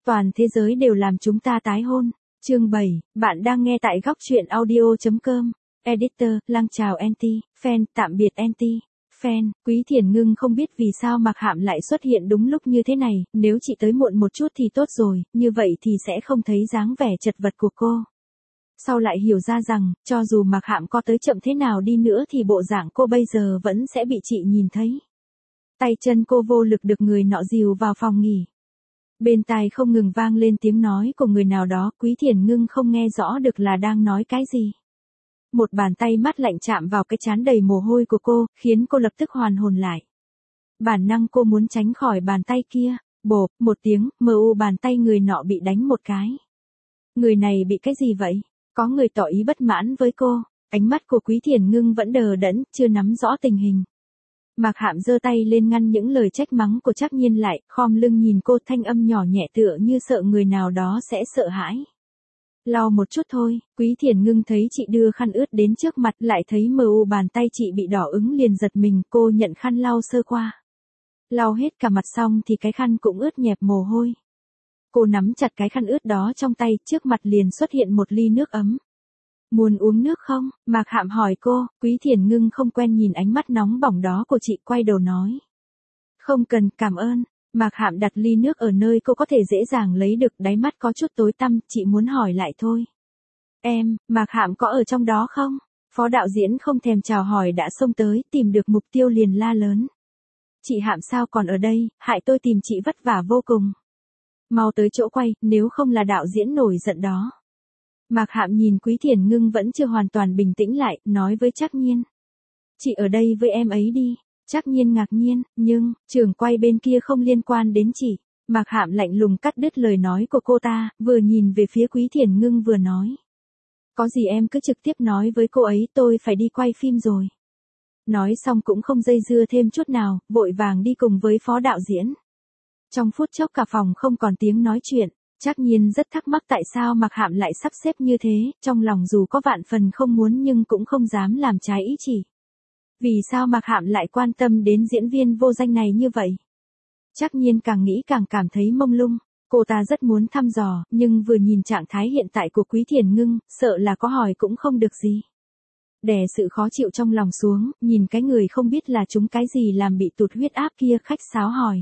Toàn thế giới đều làm chúng ta tái hôn. Chương 7, bạn đang nghe tại góc truyện audio.com. Editor, Lăng chào anti, fan, tạm biệt anti. Fan, Quý Thiền Ngưng không biết vì sao Mạc Hạm lại xuất hiện đúng lúc như thế này, nếu chị tới muộn một chút thì tốt rồi, như vậy thì sẽ không thấy dáng vẻ chật vật của cô. Sau lại hiểu ra rằng, cho dù Mạc Hạm có tới chậm thế nào đi nữa thì bộ dạng cô bây giờ vẫn sẽ bị chị nhìn thấy. Tay chân cô vô lực được người nọ dìu vào phòng nghỉ. Bên tai không ngừng vang lên tiếng nói của người nào đó, Quý Thiền Ngưng không nghe rõ được là đang nói cái gì. Một bàn tay mát lạnh chạm vào cái trán đầy mồ hôi của cô, khiến cô lập tức hoàn hồn lại. Bản năng cô muốn tránh khỏi bàn tay kia, bộp, một tiếng, bàn tay người nọ bị đánh một cái. Người này bị cái gì vậy? Có người tỏ ý bất mãn với cô, ánh mắt của Quý Thiền Ngưng vẫn đờ đẫn, chưa nắm rõ tình hình. Mạc Hạm giơ tay lên ngăn những lời trách mắng của Trác Nhiên lại, khom lưng nhìn cô, thanh âm nhỏ nhẹ tựa như sợ người nào đó sẽ sợ hãi. Lau một chút thôi. Quý Thiền Ngưng thấy chị đưa khăn ướt đến trước mặt, lại thấy bàn tay chị bị đỏ ửng liền giật mình, cô nhận khăn lau sơ qua. Lau hết cả mặt xong thì cái khăn cũng ướt nhẹp mồ hôi. Cô nắm chặt cái khăn ướt đó trong tay, trước mặt liền xuất hiện một ly nước ấm. Muốn uống nước không? Mạc Hạm hỏi cô. Quý Thiền Ngưng không quen nhìn ánh mắt nóng bỏng đó của chị, quay đầu nói. Không cần, cảm ơn. Mạc Hạm đặt ly nước ở nơi cô có thể dễ dàng lấy được, đáy mắt có chút tối tăm, chị muốn hỏi lại thôi. Mạc Hạm có ở trong đó không? Phó đạo diễn không thèm chào hỏi đã xông tới, tìm được mục tiêu liền la lớn. Chị Hạm sao còn ở đây, hại tôi tìm chị vất vả vô cùng. Mau tới chỗ quay, nếu không là đạo diễn nổi giận đó. Mạc Hạm nhìn Quý Thiền Ngưng vẫn chưa hoàn toàn bình tĩnh lại, nói với Trác Nhiên. Chị ở đây với em ấy đi. Trác Nhiên ngạc nhiên, nhưng, trường quay bên kia không liên quan đến chị. Mạc Hạm lạnh lùng cắt đứt lời nói của cô ta, vừa nhìn về phía Quý Thiền Ngưng vừa nói. Có gì em cứ trực tiếp nói với cô ấy, tôi phải đi quay phim rồi. Nói xong cũng không dây dưa thêm chút nào, vội vàng đi cùng với phó đạo diễn. Trong phút chốc cả phòng không còn tiếng nói chuyện. Trác Nhiên rất thắc mắc tại sao Mạc Hạm lại sắp xếp như thế, trong lòng dù có vạn phần không muốn nhưng cũng không dám làm trái ý chỉ. Vì sao Mạc Hạm lại quan tâm đến diễn viên vô danh này như vậy? Trác Nhiên càng nghĩ càng cảm thấy mông lung, cô ta rất muốn thăm dò, nhưng vừa nhìn trạng thái hiện tại của Quý Thiền Ngưng, sợ là có hỏi cũng không được gì. Đè sự khó chịu trong lòng xuống, nhìn cái người không biết là chúng cái gì làm bị tụt huyết áp kia khách sáo hỏi.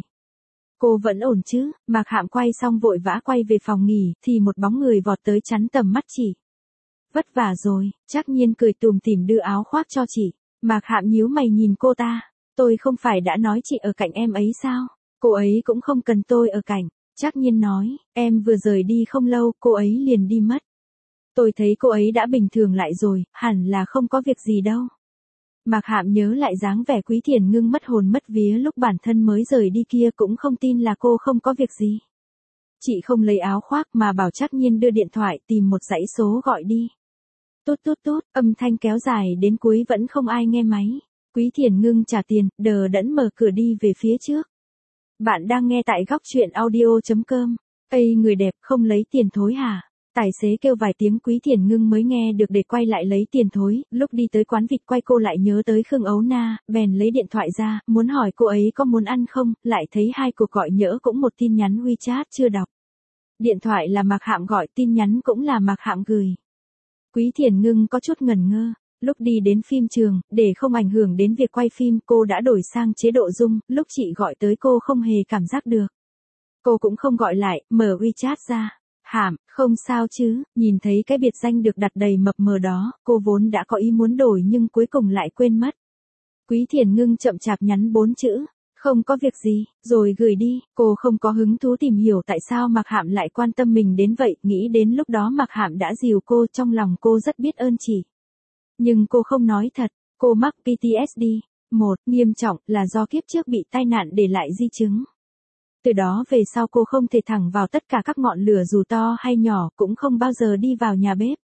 Cô vẫn ổn chứ? Mạc Hạm quay xong vội vã quay về phòng nghỉ, thì một bóng người vọt tới chắn tầm mắt chị. Vất vả rồi. Trác Nhiên cười tủm tỉm đưa áo khoác cho chị. Mạc Hạm nhíu mày nhìn cô ta. Tôi không phải đã nói chị ở cạnh em ấy sao? Cô ấy cũng không cần tôi ở cạnh. Trác Nhiên nói, em vừa rời đi không lâu, cô ấy liền đi mất. Tôi thấy cô ấy đã bình thường lại rồi, hẳn là không có việc gì đâu. Mạc Hạm nhớ lại dáng vẻ Quý Thiền Ngưng mất hồn mất vía lúc bản thân mới rời đi kia, cũng không tin là cô không có việc gì. Chị không lấy áo khoác mà bảo Trác Nhiên đưa điện thoại tìm một dãy số gọi đi. Tút tút tút, âm thanh kéo dài đến cuối vẫn không ai nghe máy. Quý Thiền Ngưng trả tiền, đờ đẫn mở cửa đi về phía trước. Bạn đang nghe tại góc truyện audio.com. Ây người đẹp, không lấy tiền thối hả? Tài xế kêu vài tiếng Quý Thiền Ngưng mới nghe được để quay lại lấy tiền thối, lúc đi tới quán vịt quay cô lại nhớ tới Khương Ấu Na, bèn lấy điện thoại ra, muốn hỏi cô ấy có muốn ăn không, lại thấy 2 cuộc gọi nhỡ cũng một tin nhắn WeChat chưa đọc. Điện thoại là Mạc Hạm gọi, tin nhắn cũng là Mạc Hạm gửi. Quý Thiền Ngưng có chút ngẩn ngơ, lúc đi đến phim trường, để không ảnh hưởng đến việc quay phim, cô đã đổi sang chế độ rung, lúc chị gọi tới cô không hề cảm giác được. Cô cũng không gọi lại, mở WeChat ra. Hạm, không sao chứ? Nhìn thấy cái biệt danh được đặt đầy mập mờ đó, cô vốn đã có ý muốn đổi nhưng cuối cùng lại quên mất. Quý Thiền Ngưng chậm chạp nhắn 4 chữ, không có việc gì, rồi gửi đi. Cô không có hứng thú tìm hiểu tại sao Mạc Hạm lại quan tâm mình đến vậy, nghĩ đến lúc đó Mạc Hạm đã dìu cô, trong lòng cô rất biết ơn chị. Nhưng cô không nói thật, cô mắc PTSD. Nghiêm trọng là do kiếp trước bị tai nạn để lại di chứng. Từ đó về sau cô không thể thẳng vào tất cả các ngọn lửa dù to hay nhỏ, cũng không bao giờ đi vào nhà bếp.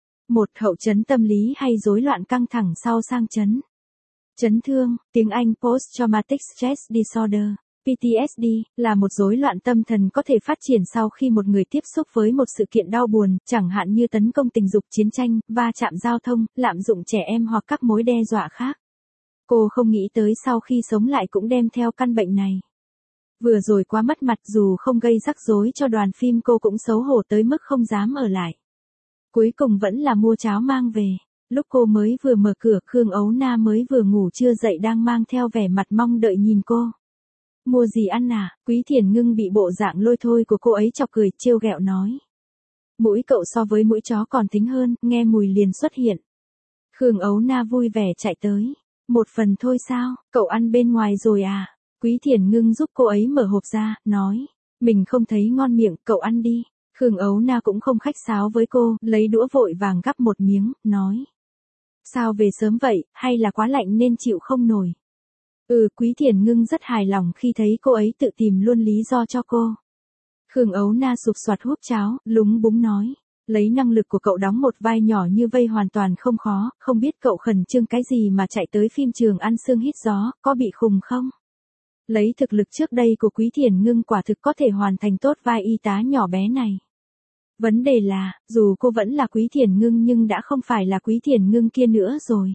Hậu chấn tâm lý hay rối loạn căng thẳng sau sang chấn. Chấn thương, tiếng Anh Post-Traumatic Stress Disorder, PTSD, là một rối loạn tâm thần có thể phát triển sau khi một người tiếp xúc với một sự kiện đau buồn, chẳng hạn như tấn công tình dục, chiến tranh, va chạm giao thông, lạm dụng trẻ em hoặc các mối đe dọa khác. Cô không nghĩ tới sau khi sống lại cũng đem theo căn bệnh này. Vừa rồi quá mất mặt, dù không gây rắc rối cho đoàn phim cô cũng xấu hổ tới mức không dám ở lại. Cuối cùng vẫn là mua cháo mang về. Lúc cô mới vừa mở cửa, Khương Ấu Na mới vừa ngủ chưa dậy đang mang theo vẻ mặt mong đợi nhìn cô. Mua gì ăn à? Quý Thiền Ngưng bị bộ dạng lôi thôi của cô ấy chọc cười, trêu ghẹo nói. Mũi cậu so với mũi chó còn thính hơn, nghe mùi liền xuất hiện. Khương Ấu Na vui vẻ chạy tới. Một phần thôi sao, cậu ăn bên ngoài rồi à? Quý Thiền Ngưng giúp cô ấy mở hộp ra, nói. Mình không thấy ngon miệng, cậu ăn đi. Khương Ấu Na cũng không khách sáo với cô, lấy đũa vội vàng gắp một miếng, nói. Sao về sớm vậy, hay là quá lạnh nên chịu không nổi? Quý Thiền Ngưng rất hài lòng khi thấy cô ấy tự tìm luôn lý do cho cô. Khương Ấu Na sụp soạt húp cháo, lúng búng nói. Lấy năng lực của cậu đóng một vai nhỏ như vây hoàn toàn không khó, không biết cậu khẩn trương cái gì mà chạy tới phim trường ăn sương hít gió, có bị khùng không? Lấy thực lực trước đây của Quý Thiền Ngưng quả thực có thể hoàn thành tốt vai y tá nhỏ bé này. Vấn đề là, dù cô vẫn là Quý Thiền Ngưng nhưng đã không phải là Quý Thiền Ngưng kia nữa rồi.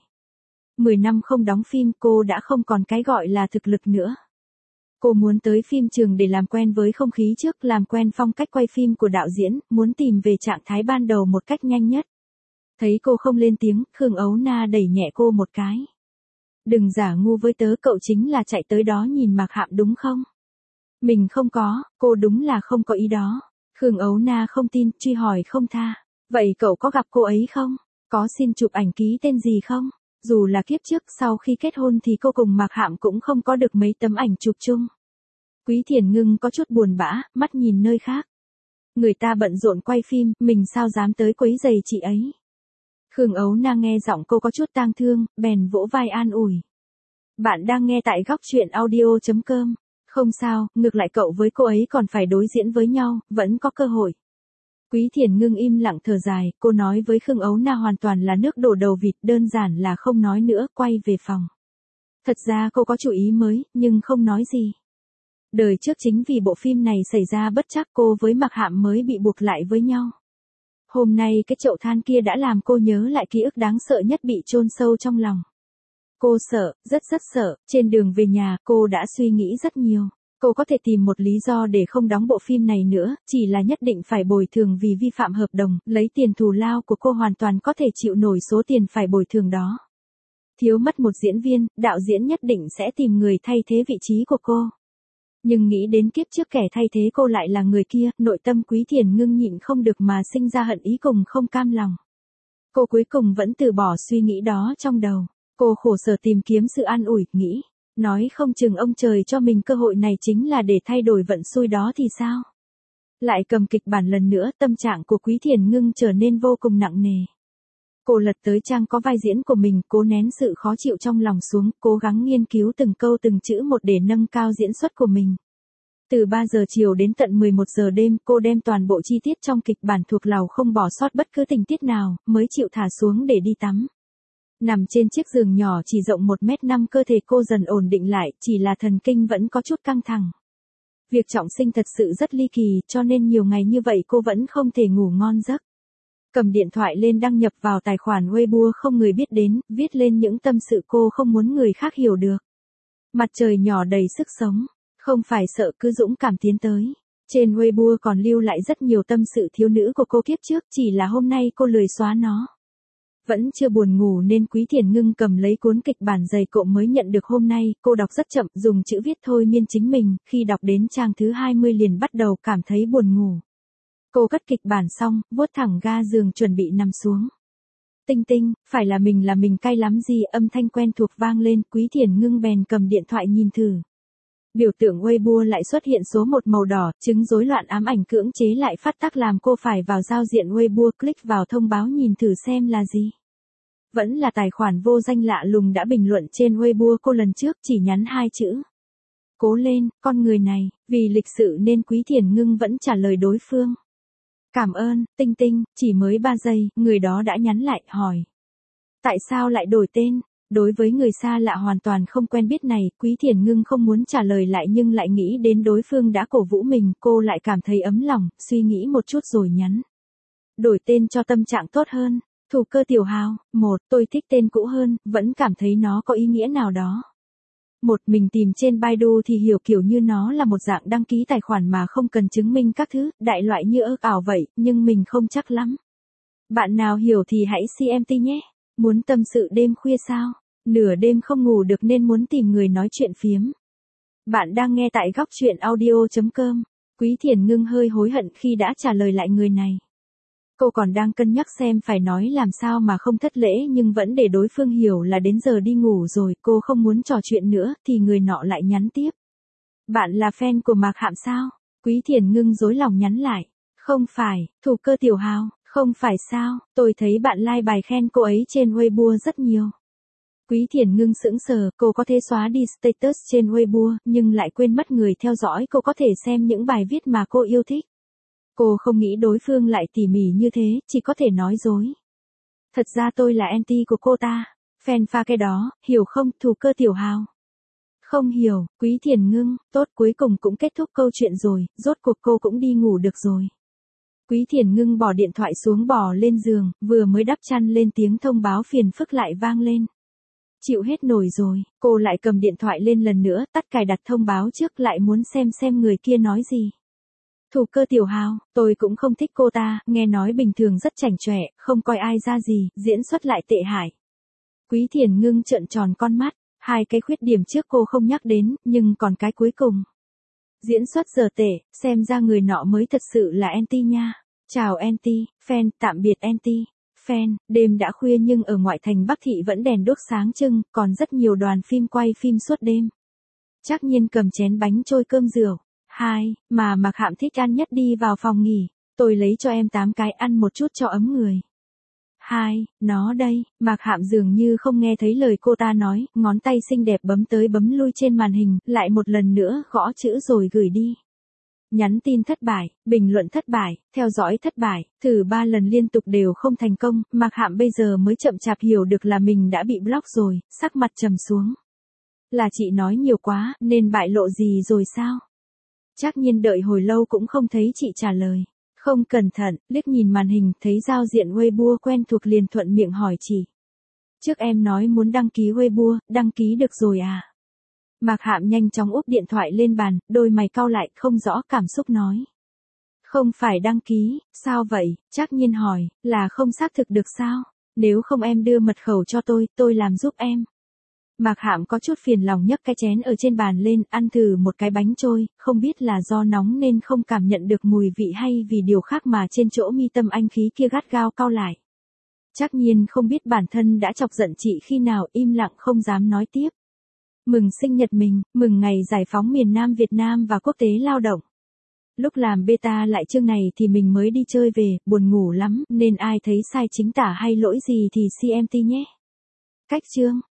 10 năm không đóng phim, cô đã không còn cái gọi là thực lực nữa. Cô muốn tới phim trường để làm quen với không khí trước, làm quen phong cách quay phim của đạo diễn, muốn tìm về trạng thái ban đầu một cách nhanh nhất. Thấy cô không lên tiếng, Khương Ấu Na đẩy nhẹ cô một cái. Đừng giả ngu với tớ, cậu chính là chạy tới đó nhìn Mạc Hạm đúng không? Mình không có, cô đúng là không có ý đó. Khương Ấu Na không tin, truy hỏi không tha. Vậy cậu có gặp cô ấy không? Có xin chụp ảnh ký tên gì không? Dù là kiếp trước sau khi kết hôn thì cô cùng Mạc Hạm cũng không có được mấy tấm ảnh chụp chung. Quý Thiền Ngưng có chút buồn bã, mắt nhìn nơi khác. Người ta bận rộn quay phim, mình sao dám tới quấy giày chị ấy. Khương Ấu Na nghe giọng cô có chút tang thương, bèn vỗ vai an ủi. Bạn đang nghe tại góc truyện audio.com. Không sao, ngược lại cậu với cô ấy còn phải đối diễn với nhau, vẫn có cơ hội. Quý Thiền Ngưng im lặng thở dài, cô nói với Khương Ấu Na hoàn toàn là nước đổ đầu vịt, đơn giản là không nói nữa, quay về phòng. Thật ra cô có chủ ý mới, nhưng không nói gì. Đời trước chính vì bộ phim này xảy ra bất trắc, cô với Mạc Hạm mới bị buộc lại với nhau. Hôm nay cái chậu than kia đã làm cô nhớ lại ký ức đáng sợ nhất bị chôn sâu trong lòng. Cô sợ, rất sợ, trên đường về nhà cô đã suy nghĩ rất nhiều. Cô có thể tìm một lý do để không đóng bộ phim này nữa, chỉ là nhất định phải bồi thường vì vi phạm hợp đồng, lấy tiền thù lao của cô hoàn toàn có thể chịu nổi số tiền phải bồi thường đó. Thiếu mất một diễn viên, đạo diễn nhất định sẽ tìm người thay thế vị trí của cô. Nhưng nghĩ đến kiếp trước kẻ thay thế cô lại là người kia, nội tâm Quý Thiền Ngưng nhịn không được mà sinh ra hận ý cùng không cam lòng. Cô cuối cùng vẫn từ bỏ suy nghĩ đó trong đầu. Cô khổ sở tìm kiếm sự an ủi, nghĩ. Nói không chừng ông trời cho mình cơ hội này chính là để thay đổi vận xui đó thì sao? Lại cầm kịch bản lần nữa, tâm trạng của Quý Thiền Ngưng trở nên vô cùng nặng nề. Cô lật tới trang có vai diễn của mình, cố nén sự khó chịu trong lòng xuống, cố gắng nghiên cứu từng câu từng chữ một để nâng cao diễn xuất của mình. Từ 3 giờ chiều đến tận 11 giờ đêm, cô đem toàn bộ chi tiết trong kịch bản thuộc lầu không bỏ sót bất cứ tình tiết nào, mới chịu thả xuống để đi tắm. Nằm trên chiếc giường nhỏ chỉ rộng 1m5, cơ thể cô dần ổn định lại, chỉ là thần kinh vẫn có chút căng thẳng. Việc trọng sinh thật sự rất ly kỳ, cho nên nhiều ngày như vậy cô vẫn không thể ngủ ngon giấc. Cầm điện thoại lên đăng nhập vào tài khoản Weibo không người biết đến, viết lên những tâm sự cô không muốn người khác hiểu được. Mặt trời nhỏ đầy sức sống, không phải sợ cứ dũng cảm tiến tới. Trên Weibo còn lưu lại rất nhiều tâm sự thiếu nữ của cô kiếp trước, chỉ là hôm nay cô lười xóa nó. Vẫn chưa buồn ngủ nên Quý Thiền Ngưng cầm lấy cuốn kịch bản dày cộm mới nhận được hôm nay, cô đọc rất chậm, dùng chữ viết thôi miên chính mình, khi đọc đến trang thứ 20 liền bắt đầu cảm thấy buồn ngủ. Cô cất kịch bản xong, vuốt thẳng ga giường chuẩn bị nằm xuống. Tinh tinh, phải là mình cay lắm gì, âm thanh quen thuộc vang lên, Quý Thiền Ngưng bèn cầm điện thoại nhìn thử. Biểu tượng Weibo lại xuất hiện số 1 màu đỏ, chứng rối loạn ám ảnh cưỡng chế lại phát tác làm cô phải vào giao diện Weibo, click vào thông báo nhìn thử xem là gì. Vẫn là tài khoản vô danh lạ lùng đã bình luận trên Weibo cô lần trước, chỉ nhắn 2 chữ. Cố lên, con người này, vì lịch sự nên Quý Thiền Ngưng vẫn trả lời đối phương. Cảm ơn, Tinh tinh, chỉ mới 3 giây, người đó đã nhắn lại, hỏi. Tại sao lại đổi tên? Đối với người xa lạ hoàn toàn không quen biết này, Quý Thiền Ngưng không muốn trả lời lại nhưng lại nghĩ đến đối phương đã cổ vũ mình, cô lại cảm thấy ấm lòng, suy nghĩ một chút rồi nhắn. Đổi tên cho tâm trạng tốt hơn. Thủ cơ tiểu hào, tôi thích tên cũ hơn, vẫn cảm thấy nó có ý nghĩa nào đó. Một mình tìm trên Baidu thì hiểu kiểu như nó là một dạng đăng ký tài khoản mà không cần chứng minh các thứ, đại loại như ước ảo vậy, nhưng mình không chắc lắm. Bạn nào hiểu thì hãy CMT nhé. Muốn tâm sự đêm khuya sao? Nửa đêm không ngủ được nên muốn tìm người nói chuyện phiếm. Bạn đang nghe tại góc chuyện audio.com. Quý Thiền Ngưng hơi hối hận khi đã trả lời lại người này. Cô còn đang cân nhắc xem phải nói làm sao mà không thất lễ nhưng vẫn để đối phương hiểu là đến giờ đi ngủ rồi, cô không muốn trò chuyện nữa thì người nọ lại nhắn tiếp. Bạn là fan của Mạc Hạm sao? Quý Thiền Ngưng rối lòng nhắn lại. Không phải, Thủ Cơ Tiểu Hào, không phải sao, tôi thấy bạn like bài khen cô ấy trên Weibo rất nhiều. Quý Thiền Ngưng sững sờ, cô có thể xóa đi status trên Weibo, nhưng lại quên mất người theo dõi cô có thể xem những bài viết mà cô yêu thích. Cô không nghĩ đối phương lại tỉ mỉ như thế, chỉ có thể nói dối. Thật ra tôi là anti của cô ta. Fan pha cái đó, hiểu không, Thủ Cơ Tiểu Hào? Không hiểu, Quý Thiền Ngưng, tốt cuối cùng cũng kết thúc câu chuyện rồi, rốt cuộc cô cũng đi ngủ được rồi. Quý Thiền Ngưng bỏ điện thoại xuống bò lên giường, vừa mới đắp chăn lên tiếng thông báo phiền phức lại vang lên. Chịu hết nổi rồi, cô lại cầm điện thoại lên lần nữa, tắt cài đặt thông báo trước lại muốn xem người kia nói gì. Thủ Cơ Tiểu Hào, tôi cũng không thích cô ta, nghe nói bình thường rất chảnh chọe, không coi ai ra gì, diễn xuất lại tệ hại. Quý Thiền Ngưng trợn tròn con mắt, hai cái khuyết điểm trước cô không nhắc đến, nhưng còn cái cuối cùng. Diễn xuất giờ tệ, xem ra người nọ mới thật sự là anti nha. Chào anti, fan, tạm biệt anti. Fan, đêm đã khuya nhưng ở ngoại thành Bắc Thị vẫn đèn đuốc sáng trưng, còn rất nhiều đoàn phim quay phim suốt đêm. Trác Nhiên cầm chén bánh trôi cơm rượu. Mà Mạc Hạm thích ăn nhất đi vào phòng nghỉ. Tôi lấy cho em 8 cái ăn một chút cho ấm người. Nó đây, Mạc Hạm dường như không nghe thấy lời cô ta nói, ngón tay xinh đẹp bấm tới bấm lui trên màn hình, lại một lần nữa gõ chữ rồi gửi đi. Nhắn tin thất bại, bình luận thất bại, theo dõi thất bại, thử 3 lần liên tục đều không thành công, Mạc Hạm bây giờ mới chậm chạp hiểu được là mình đã bị block rồi, sắc mặt trầm xuống. Là chị nói nhiều quá, nên bại lộ gì rồi sao? Trác Nhiên đợi hồi lâu cũng không thấy chị trả lời. Không cẩn thận, liếc nhìn màn hình, thấy giao diện Weibo quen thuộc liền thuận miệng hỏi chị. Trước em nói muốn đăng ký Weibo, đăng ký được rồi à? Mạc Hạm nhanh chóng úp điện thoại lên bàn, đôi mày cau lại, không rõ cảm xúc nói. Không phải đăng ký, sao vậy? Trác Nhiên hỏi, là không xác thực được sao? Nếu không em đưa mật khẩu cho tôi làm giúp em. Mạc Hạm có chút phiền lòng nhấc cái chén ở trên bàn lên, ăn thử một cái bánh trôi, không biết là do nóng nên không cảm nhận được mùi vị hay vì điều khác mà trên chỗ mi tâm anh khí kia gắt gao cau lại. Trác Nhiên không biết bản thân đã chọc giận chị khi nào, im lặng không dám nói tiếp. Mừng sinh nhật mình, mừng ngày giải phóng miền Nam Việt Nam và quốc tế lao động. Lúc làm beta lại chương này thì mình mới đi chơi về, buồn ngủ lắm, nên ai thấy sai chính tả hay lỗi gì thì CMT nhé. Cách chương